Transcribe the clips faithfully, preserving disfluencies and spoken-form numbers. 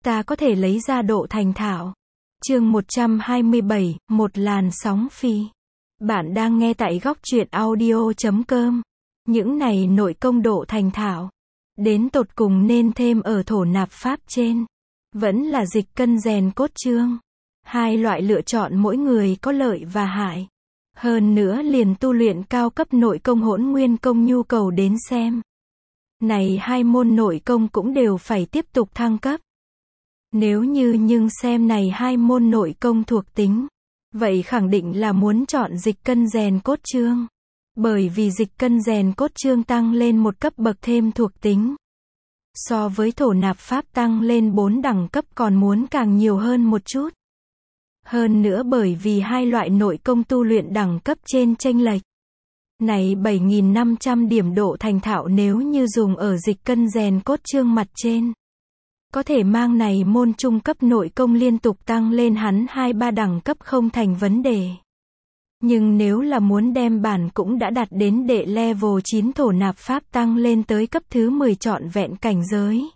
ta có thể lấy ra độ thành thạo. Chương một trăm hai mươi bảy, một làn sóng phi. Bạn đang nghe tại góc truyện audio chấm com. Những này nội công độ thành thạo, đến tột cùng nên thêm ở thổ nạp pháp trên, vẫn là dịch cân rèn cốt chương. Hai loại lựa chọn mỗi người có lợi và hại. Hơn nữa liền tu luyện cao cấp nội công hỗn nguyên công nhu cầu đến xem. Này hai môn nội công cũng đều phải tiếp tục thăng cấp. Nếu như nhưng xem này hai môn nội công thuộc tính, vậy khẳng định là muốn chọn dịch cân rèn cốt chương. Bởi vì dịch cân rèn cốt chương tăng lên một cấp bậc thêm thuộc tính. So với thổ nạp pháp tăng lên bốn đẳng cấp còn muốn càng nhiều hơn một chút. Hơn nữa bởi vì hai loại nội công tu luyện đẳng cấp trên chênh lệch. Này bảy nghìn năm trăm điểm độ thành thạo nếu như dùng ở dịch cân rèn cốt chương mặt trên, có thể mang này môn trung cấp nội công liên tục tăng lên hắn hai ba đẳng cấp không thành vấn đề. Nhưng nếu là muốn đem bản cũng đã đạt đến đệ level chín thổ nạp pháp tăng lên tới cấp thứ mười trọn vẹn cảnh giới,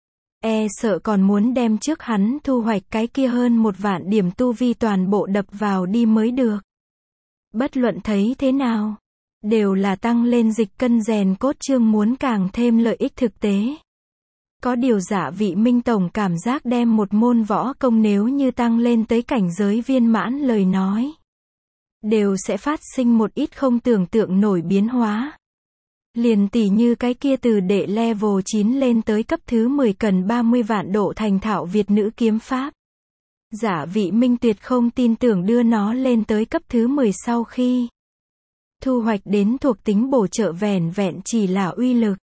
e sợ còn muốn đem trước hắn thu hoạch cái kia hơn một vạn điểm tu vi toàn bộ đập vào đi mới được. Bất luận thấy thế nào, đều là tăng lên dịch cân rèn cốt chương muốn càng thêm lợi ích thực tế. Có điều Dạ Vị Minh tổng cảm giác đem một môn võ công nếu như tăng lên tới cảnh giới viên mãn lời nói, đều sẽ phát sinh một ít không tưởng tượng nổi biến hóa. Liền tỉ như cái kia từ đệ level chín lên tới cấp thứ mười cần ba mươi vạn độ thành thạo Việt nữ kiếm pháp. Dạ Vị Minh tuyệt không tin tưởng đưa nó lên tới cấp thứ mười sau khi thu hoạch đến thuộc tính bổ trợ vẻn vẹn chỉ là uy lực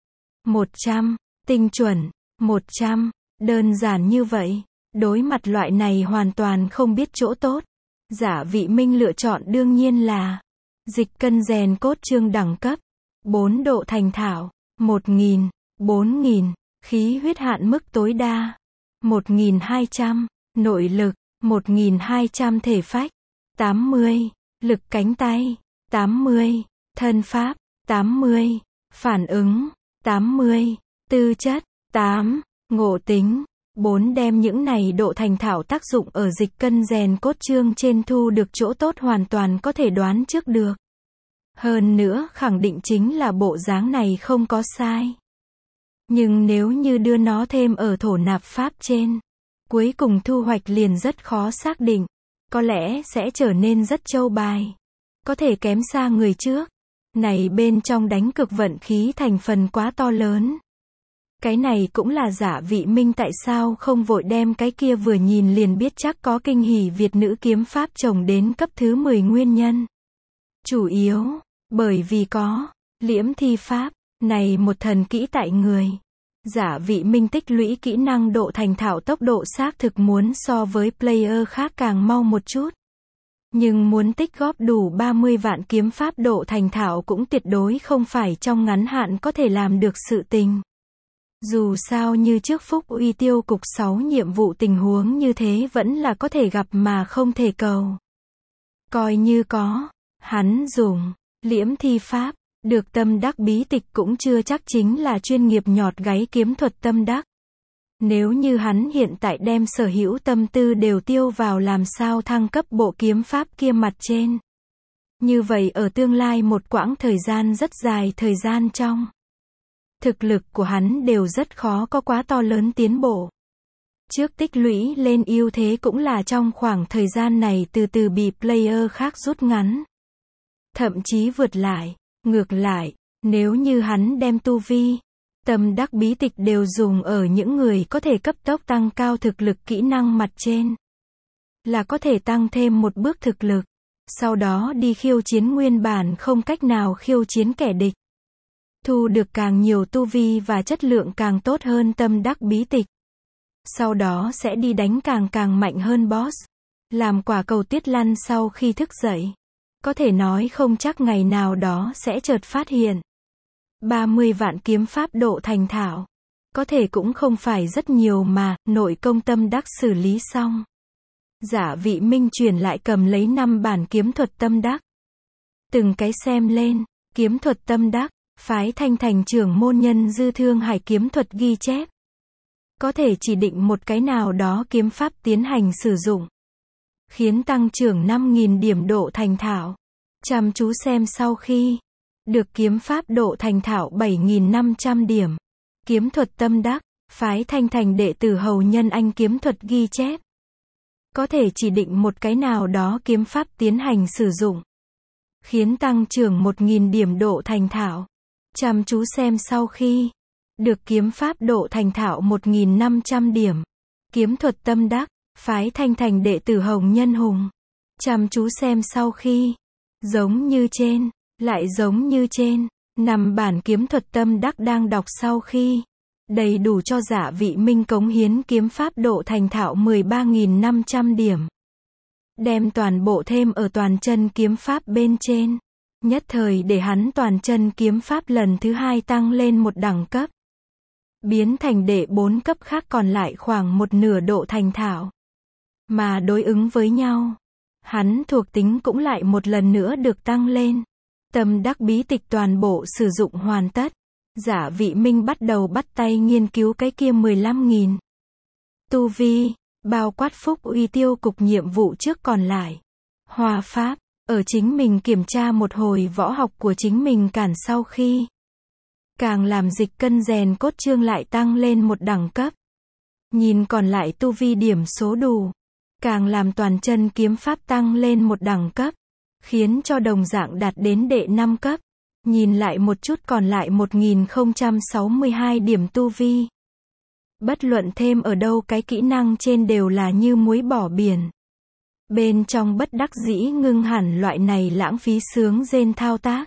một trăm, tinh chuẩn một trăm, đơn giản như vậy. Đối mặt loại này hoàn toàn không biết chỗ tốt, Dạ Vị Minh lựa chọn đương nhiên là dịch cân rèn cốt chương đẳng cấp bốn độ thành thạo, một nghìn, bốn nghìn, khí huyết hạn mức tối đa, một nghìn hai trăm, nội lực, một nghìn hai trăm thể phách, tám mươi, lực cánh tay, tám mươi, thân pháp, tám mươi, phản ứng, tám mươi, tư chất, tám, ngộ tính, bốn đem những này độ thành thạo tác dụng ở dịch cân rèn cốt chương trên thu được chỗ tốt hoàn toàn có thể đoán trước được. Hơn nữa khẳng định chính là bộ dáng này không có sai. Nhưng nếu như đưa nó thêm ở thổ nạp pháp trên, cuối cùng thu hoạch liền rất khó xác định. Có lẽ sẽ trở nên rất trâu bài. Có thể kém xa người trước. Này bên trong đánh cực vận khí thành phần quá to lớn. Cái này cũng là Dạ Vị Minh tại sao không vội đem cái kia vừa nhìn liền biết chắc có kinh hỉ Việt nữ kiếm pháp trồng đến cấp thứ mười nguyên nhân. Chủ yếu, bởi vì có liễm thi pháp, này một thần kỹ tại người. Dạ Vị Minh tích lũy kỹ năng độ thành thạo tốc độ xác thực muốn so với player khác càng mau một chút. Nhưng muốn tích góp đủ ba mươi vạn kiếm pháp độ thành thạo cũng tuyệt đối không phải trong ngắn hạn có thể làm được sự tình. Dù sao như trước Phúc Uy tiêu cục sáu nhiệm vụ tình huống như thế vẫn là có thể gặp mà không thể cầu. Coi như có, hắn dùng liễm thi pháp, được tâm đắc bí tịch cũng chưa chắc chính là chuyên nghiệp nhọt gáy kiếm thuật tâm đắc. Nếu như hắn hiện tại đem sở hữu tâm tư đều tiêu vào làm sao thăng cấp bộ kiếm pháp kia mặt trên. Như vậy ở tương lai một quãng thời gian rất dài thời gian trong, thực lực của hắn đều rất khó có quá to lớn tiến bộ. Trước tích lũy lên ưu thế cũng là trong khoảng thời gian này từ từ bị player khác rút ngắn. Thậm chí vượt lại, ngược lại, nếu như hắn đem tu vi, tâm đắc bí tịch đều dùng ở những người có thể cấp tốc tăng cao thực lực kỹ năng mặt trên, là có thể tăng thêm một bước thực lực, sau đó đi khiêu chiến nguyên bản không cách nào khiêu chiến kẻ địch. Thu được càng nhiều tu vi và chất lượng càng tốt hơn tâm đắc bí tịch. Sau đó sẽ đi đánh càng càng mạnh hơn boss. Làm quả cầu tuyết lăn sau khi thức dậy. Có thể nói không chắc ngày nào đó sẽ chợt phát hiện. ba mươi vạn kiếm pháp độ thành thạo. Có thể cũng không phải rất nhiều mà, nội công tâm đắc xử lý xong. Dạ Vị Minh chuyển lại cầm lấy năm bản kiếm thuật tâm đắc. Từng cái xem lên, kiếm thuật tâm đắc, phái Thanh Thành trưởng môn nhân Dư Thương Hải kiếm thuật ghi chép. Có thể chỉ định một cái nào đó kiếm pháp tiến hành sử dụng. Khiến tăng trưởng năm nghìn điểm độ thành thạo. Chăm chú xem sau khi được kiếm pháp độ thành thạo bảy nghìn năm trăm điểm. Kiếm thuật tâm đắc, phái Thanh Thành đệ tử hầu nhân anh kiếm thuật ghi chép. Có thể chỉ định một cái nào đó kiếm pháp tiến hành sử dụng. Khiến tăng trưởng một nghìn điểm độ thành thạo. Chăm chú xem sau khi được kiếm pháp độ thành thạo một nghìn năm trăm điểm. Kiếm thuật tâm đắc, phái Thanh Thành đệ tử Hồng Nhân Hùng. Chăm chú xem sau khi giống như trên, lại giống như trên, nằm bản kiếm thuật tâm đắc đang đọc sau khi đầy đủ cho Dạ Vị Minh cống hiến kiếm pháp độ thành thạo mười ba nghìn năm trăm điểm. Đem toàn bộ thêm ở toàn chân kiếm pháp bên trên. Nhất thời để hắn toàn chân kiếm pháp lần thứ hai tăng lên một đẳng cấp. Biến thành đệ bốn cấp khác còn lại khoảng một nửa độ thành thạo. Mà đối ứng với nhau, hắn thuộc tính cũng lại một lần nữa được tăng lên. Tâm đắc bí tịch toàn bộ sử dụng hoàn tất. Dạ Vị Minh bắt đầu bắt tay nghiên cứu cái kia mười lăm nghìn. Tu vi, bao quát phúc uy tiêu cục nhiệm vụ trước còn lại. Hòa pháp, ở chính mình kiểm tra một hồi võ học của chính mình cản sau khi. Càng làm dịch cân rèn cốt trương lại tăng lên một đẳng cấp. Nhìn còn lại tu vi điểm số đủ. Càng làm toàn chân kiếm pháp tăng lên một đẳng cấp. Khiến cho đồng dạng đạt đến đệ năm cấp. Nhìn lại một chút còn lại một nghìn không trăm sáu mươi hai điểm tu vi. Bất luận thêm ở đâu cái kỹ năng trên đều là như muối bỏ biển. Bên trong bất đắc dĩ ngưng hẳn loại này lãng phí sướng rên thao tác.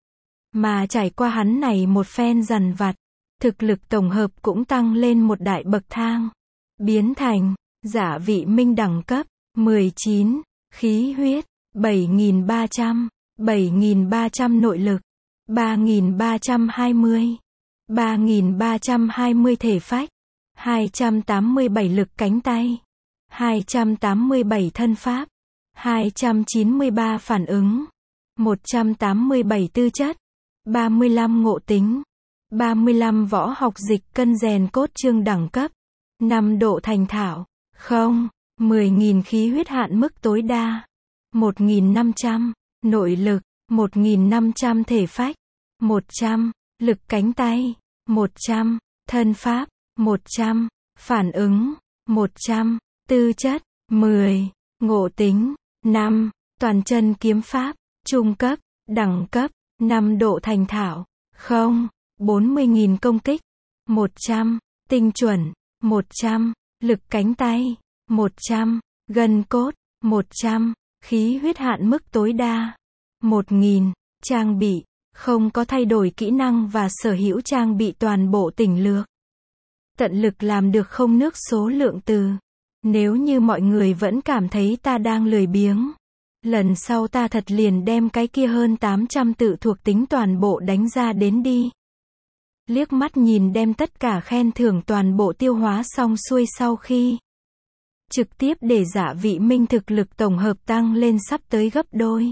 Mà trải qua hắn này một phen dằn vặt, thực lực tổng hợp cũng tăng lên một đại bậc thang. Biến thành, Dạ Vị Minh đẳng cấp, mười chín, khí huyết, bảy nghìn ba trăm, bảy nghìn ba trăm nội lực, ba nghìn ba trăm hai mươi, ba nghìn ba trăm hai mươi thể phách, hai trăm tám mươi bảy lực cánh tay, hai trăm tám mươi bảy thân pháp, hai trăm chín mươi ba phản ứng, một trăm tám mươi bảy tư chất, ba mươi lăm ngộ tính, ba mươi lăm võ học dịch cân rèn cốt trương đẳng cấp, năm độ thành thạo, không, mười nghìn khí huyết hạn mức tối đa, một nghìn năm trăm, nội lực, một nghìn năm trăm thể phách, một trăm, lực cánh tay, một trăm, thân pháp, một trăm, phản ứng, một trăm, tư chất, mười, ngộ tính, năm, toàn chân kiếm pháp, trung cấp, đẳng cấp, năm độ thành thạo, không, bốn mươi nghìn công kích, một trăm, tinh chuẩn, một trăm, lực cánh tay, một trăm, gân cốt, một trăm, khí huyết hạn mức tối đa, một nghìn, trang bị, không có thay đổi kỹ năng và sở hữu trang bị toàn bộ tỉnh lược. Tận lực làm được không nước số lượng từ. Nếu như mọi người vẫn cảm thấy ta đang lười biếng, lần sau ta thật liền đem cái kia hơn tám trăm tự thuộc tính toàn bộ đánh ra đến đi. Liếc mắt nhìn đem tất cả khen thưởng toàn bộ tiêu hóa xong xuôi sau khi trực tiếp để Dạ Vị Minh thực lực tổng hợp tăng lên sắp tới gấp đôi.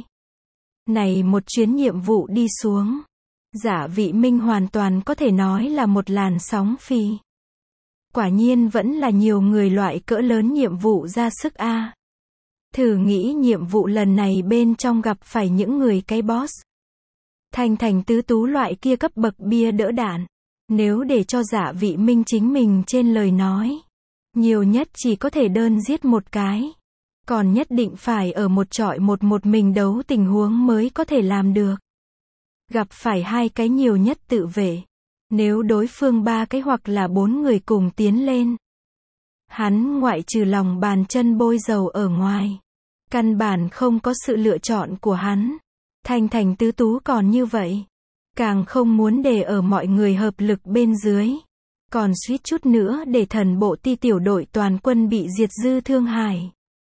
Này một chuyến nhiệm vụ đi xuống, Dạ Vị Minh hoàn toàn có thể nói là một làn sóng phi. Quả nhiên vẫn là nhiều người loại cỡ lớn nhiệm vụ ra sức a. Thử nghĩ nhiệm vụ lần này bên trong gặp phải những người cái boss. Thanh Thành tứ tú loại kia cấp bậc bia đỡ đạn. Nếu để cho Dạ Vị Minh chính mình trên lời nói, nhiều nhất chỉ có thể đơn giết một cái. Còn nhất định phải ở một trọi một một mình đấu tình huống mới có thể làm được. Gặp phải hai cái nhiều nhất tự vệ. Nếu đối phương ba cái hoặc là bốn người cùng tiến lên, hắn ngoại trừ lòng bàn chân bôi dầu ở ngoài, căn bản không có sự lựa chọn của hắn. Thanh Thành tứ tú còn như vậy, càng không muốn để ở mọi người hợp lực bên dưới, còn suýt chút nữa để thần bộ ti tiểu đội toàn quân bị diệt dư thương hại.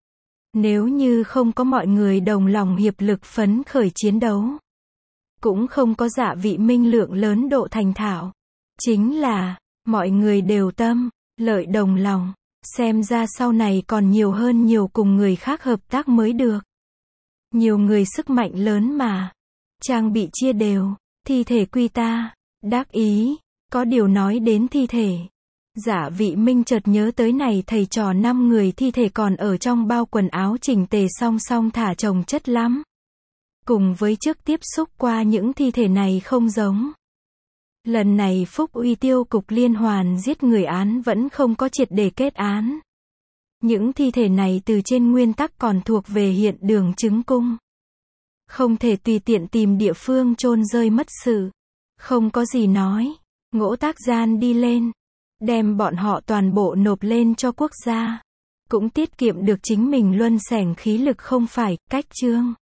Nếu như không có mọi người đồng lòng hiệp lực phấn khởi chiến đấu, cũng không có Dạ Vị Minh lượng lớn độ thành thạo. Chính là, mọi người đều tâm, lợi đồng lòng, xem ra sau này còn nhiều hơn nhiều cùng người khác hợp tác mới được. Nhiều người sức mạnh lớn mà, trang bị chia đều, thi thể quy ta, đắc ý, có điều nói đến thi thể. Giả Vị Minh chợt nhớ tới này thầy trò năm người thi thể còn ở trong bao quần áo chỉnh tề song song thả chồng chất lắm. Cùng với trước tiếp xúc qua những thi thể này không giống. Lần này Phúc Uy tiêu cục liên hoàn giết người án vẫn không có triệt để kết án. Những thi thể này từ trên nguyên tắc còn thuộc về hiện đường chứng cung. Không thể tùy tiện tìm địa phương chôn rơi mất sự. Không có gì nói. Ngỗ Tác Gian đi lên. Đem bọn họ toàn bộ nộp lên cho quốc gia. Cũng tiết kiệm được chính mình luân sẻng khí lực không phải, cách chương.